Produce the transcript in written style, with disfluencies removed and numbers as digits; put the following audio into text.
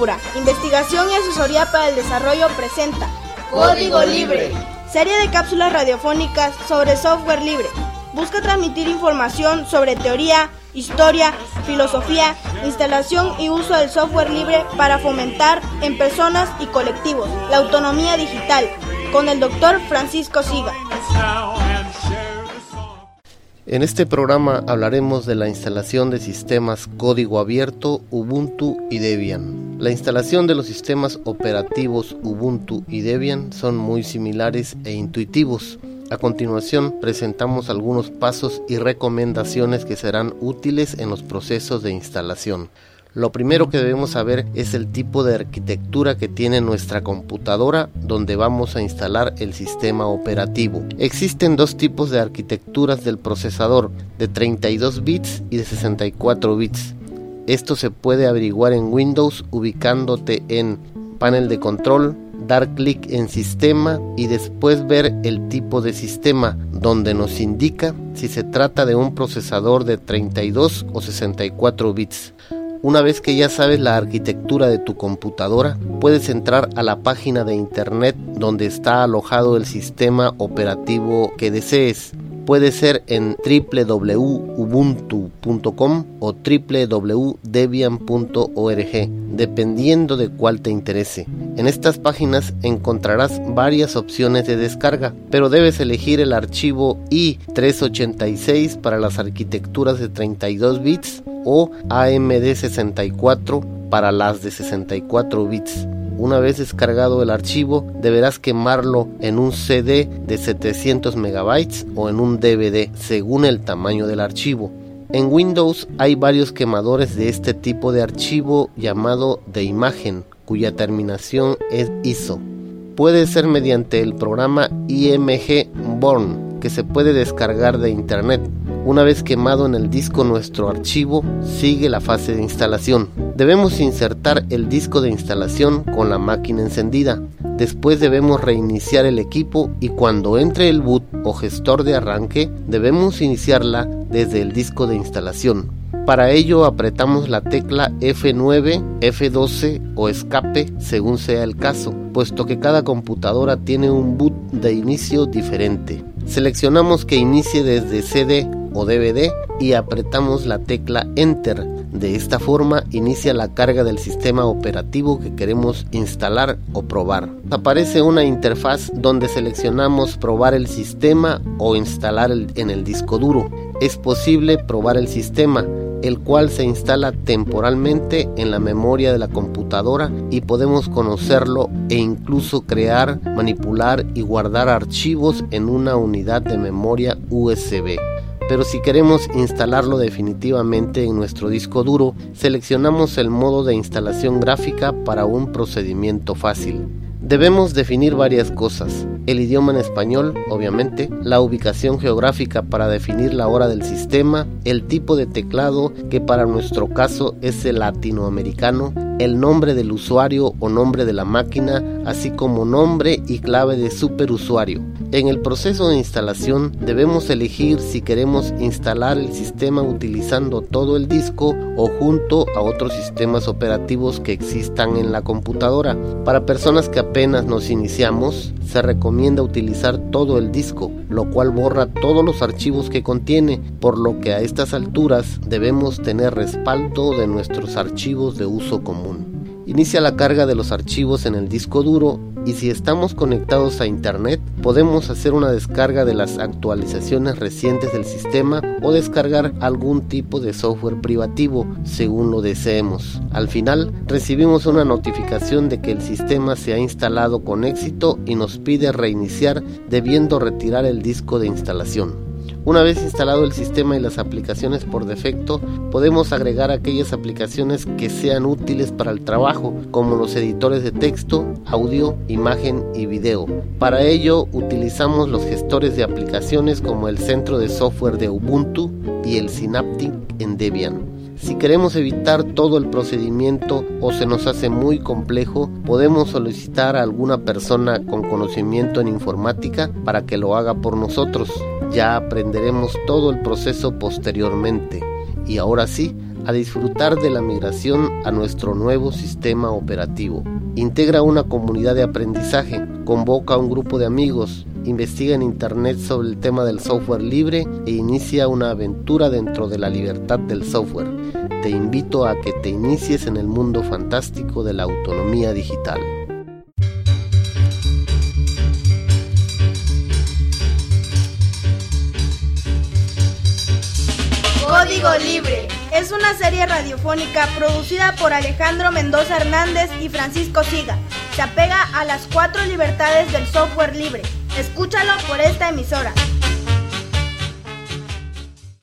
Cultura, investigación y asesoría para el desarrollo presenta Código Libre, serie de cápsulas radiofónicas sobre software libre. Busca transmitir información sobre teoría, historia, filosofía, instalación y uso del software libre para fomentar en personas y colectivos la autonomía digital, con el Dr. Francisco Siga. En este programa hablaremos de la instalación de sistemas código abierto, Ubuntu y Debian. La instalación de los sistemas operativos Ubuntu y Debian son muy similares e intuitivos. A continuación presentamos algunos pasos y recomendaciones que serán útiles en los procesos de instalación. Lo primero que debemos saber es el tipo de arquitectura que tiene nuestra computadora donde vamos a instalar el sistema operativo. Existen dos tipos de arquitecturas del procesador, de 32 bits y de 64 bits. Esto se puede averiguar en Windows ubicándote en panel de control, dar clic en sistema y después ver el tipo de sistema, donde nos indica si se trata de un procesador de 32 o 64 bits. Una vez que ya sabes la arquitectura de tu computadora, puedes entrar a la página de internet donde está alojado el sistema operativo que desees. Puede ser en www.ubuntu.com o www.debian.org, dependiendo de cuál te interese. En estas páginas encontrarás varias opciones de descarga, pero debes elegir el archivo i386 para las arquitecturas de 32 bits o AMD64 para las de 64 bits. Una vez descargado el archivo, deberás quemarlo en un CD de 700 megabytes o en un DVD, según el tamaño del archivo. En Windows hay varios quemadores de este tipo de archivo llamado de imagen, cuya terminación es ISO. Puede ser mediante el programa IMG Born, que se puede descargar de internet. Una vez quemado en el disco nuestro archivo, sigue la fase de instalación. Debemos insertar el disco de instalación con la máquina encendida. Después debemos reiniciar el equipo y cuando entre el boot o gestor de arranque, debemos iniciarla desde el disco de instalación. Para ello apretamos la tecla F9, F12 o escape según sea el caso, puesto que cada computadora tiene un boot de inicio diferente. Seleccionamos que inicie desde CD o DVD y apretamos la tecla Enter. De esta forma inicia la carga del sistema operativo que queremos instalar o probar. Aparece una interfaz donde seleccionamos probar el sistema o instalar en el disco duro. Es posible probar el sistema, el cual se instala temporalmente en la memoria de la computadora y podemos conocerlo e incluso crear, manipular y guardar archivos en una unidad de memoria USB. Pero si queremos instalarlo definitivamente en nuestro disco duro, seleccionamos el modo de instalación gráfica para un procedimiento fácil. Debemos definir varias cosas: el idioma en español, obviamente, la ubicación geográfica para definir la hora del sistema, el tipo de teclado, que para nuestro caso es el latinoamericano, el nombre del usuario o nombre de la máquina, así como nombre y clave de superusuario. En el proceso de instalación debemos elegir si queremos instalar el sistema utilizando todo el disco o junto a otros sistemas operativos que existan en la computadora. Para personas que apenas nos iniciamos, se recomienda utilizar todo el disco, lo cual borra todos los archivos que contiene, por lo que a estas alturas debemos tener respaldo de nuestros archivos de uso común. Inicia la carga de los archivos en el disco duro y si estamos conectados a internet podemos hacer una descarga de las actualizaciones recientes del sistema o descargar algún tipo de software privativo según lo deseemos. Al final recibimos una notificación de que el sistema se ha instalado con éxito y nos pide reiniciar, debiendo retirar el disco de instalación. Una vez instalado el sistema y las aplicaciones por defecto, podemos agregar aquellas aplicaciones que sean útiles para el trabajo, como los editores de texto, audio, imagen y video. Para ello, utilizamos los gestores de aplicaciones como el centro de software de Ubuntu y el Synaptic en Debian. Si queremos evitar todo el procedimiento o se nos hace muy complejo, podemos solicitar a alguna persona con conocimiento en informática para que lo haga por nosotros. Ya aprenderemos todo el proceso posteriormente. Y ahora sí, a disfrutar de la migración a nuestro nuevo sistema operativo. Integra una comunidad de aprendizaje, convoca a un grupo de amigos, investiga en internet sobre el tema del software libre e inicia una aventura dentro de la libertad del software. Te invito a que te inicies en el mundo fantástico de la autonomía digital. Código Libre es una serie radiofónica producida por Alejandro Mendoza Hernández y Francisco Siga. Se apega a las 4 libertades del software libre. Escúchalo por esta emisora.